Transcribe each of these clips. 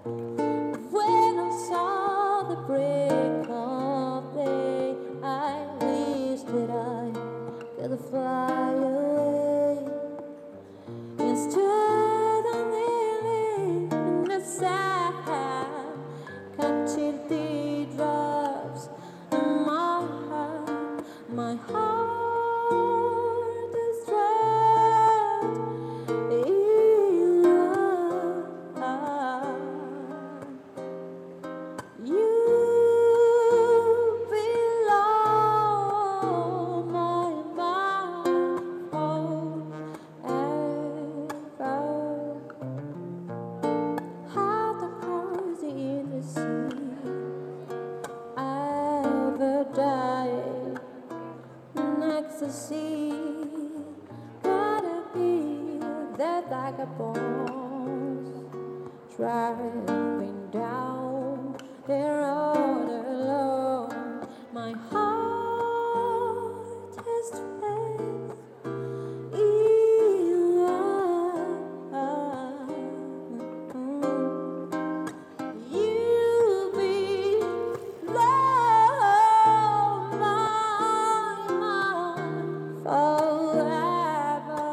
When I saw the break of day, I wish that I could fly away. Instead I'm kneeling in the sand, catching teardrops in my heart. My heart is trapped in love. You belong my mind forever. How the crazy in the sea ever die next to sea. Gotta be the vagabonds driving down the road alone. My heart is trapped in love. You belong my mind forever.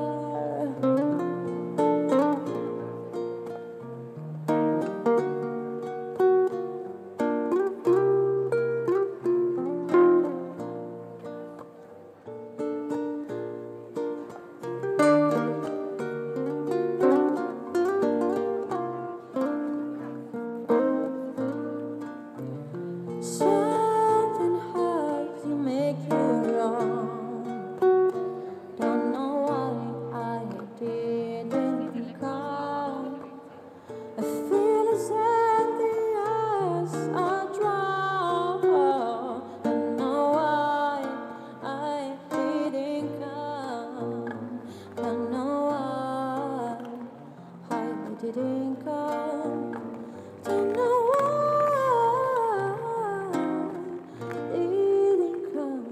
Something hurts you, make you wrong. Don't know why I didn't come. I feel as empty as a drum. Don't know why I didn't come. Don't know why I didn't come. Don't know why didn't come.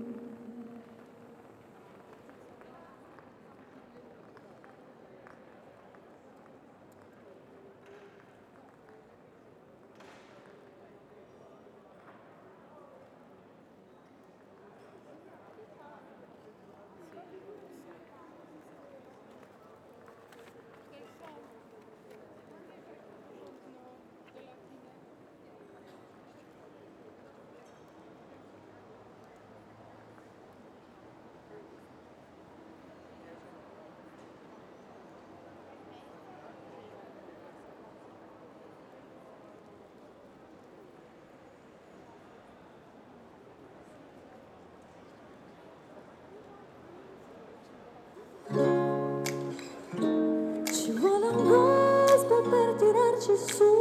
Ci vuole un gospel per tirarci su.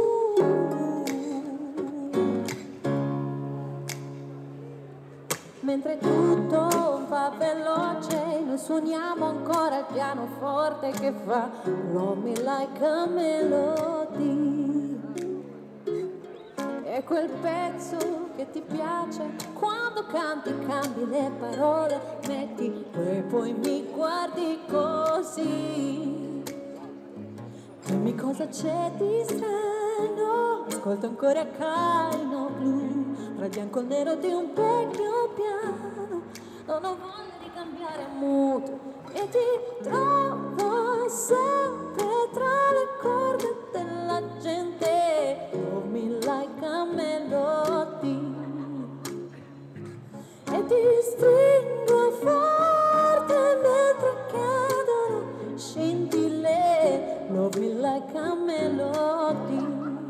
Mentre tutto va veloce, noi suoniamo ancora il pianoforte che fa Love Me Like a Melody. È quel pezzo che ti piace quando canti, cambi le parole, metti e poi mi guardi così. Dimmi cosa c'è di strano, ascolto ancora Kaino Blu, tra il bianco e il nero di un vecchio piano. Non ho voglia di cambiare mood e ti trovo sempre tra le corde della gente. Love me like a melody e ti stringo forte mentre cadono scintille. Love me like a melody.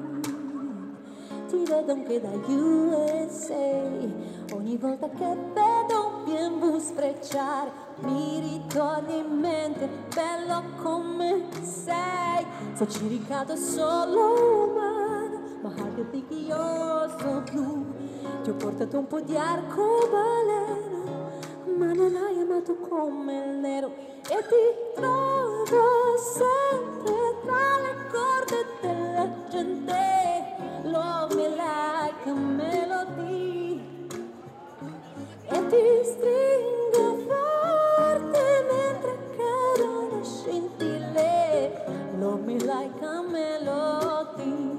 Ti vedo anche da USA. Ogni volta che vedo un BMW sfrecciare mi ritorni in mente, bello come sei. Se ci ricado solo umano, ma anche io blu. Ti ho portato un po' di arcobaleno, ma non hai amato come il nero. E ti trovo sempre tra le corde della gente. Love me like a melody e ti stringo forte mentre cadono scintille. Love me like a melody.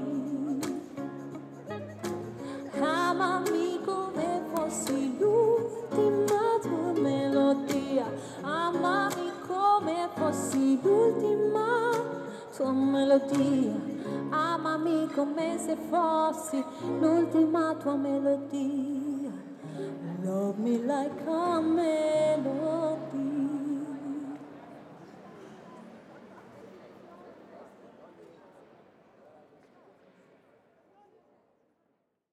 come se fossi l'ultima tua melodia. Love me like a melody.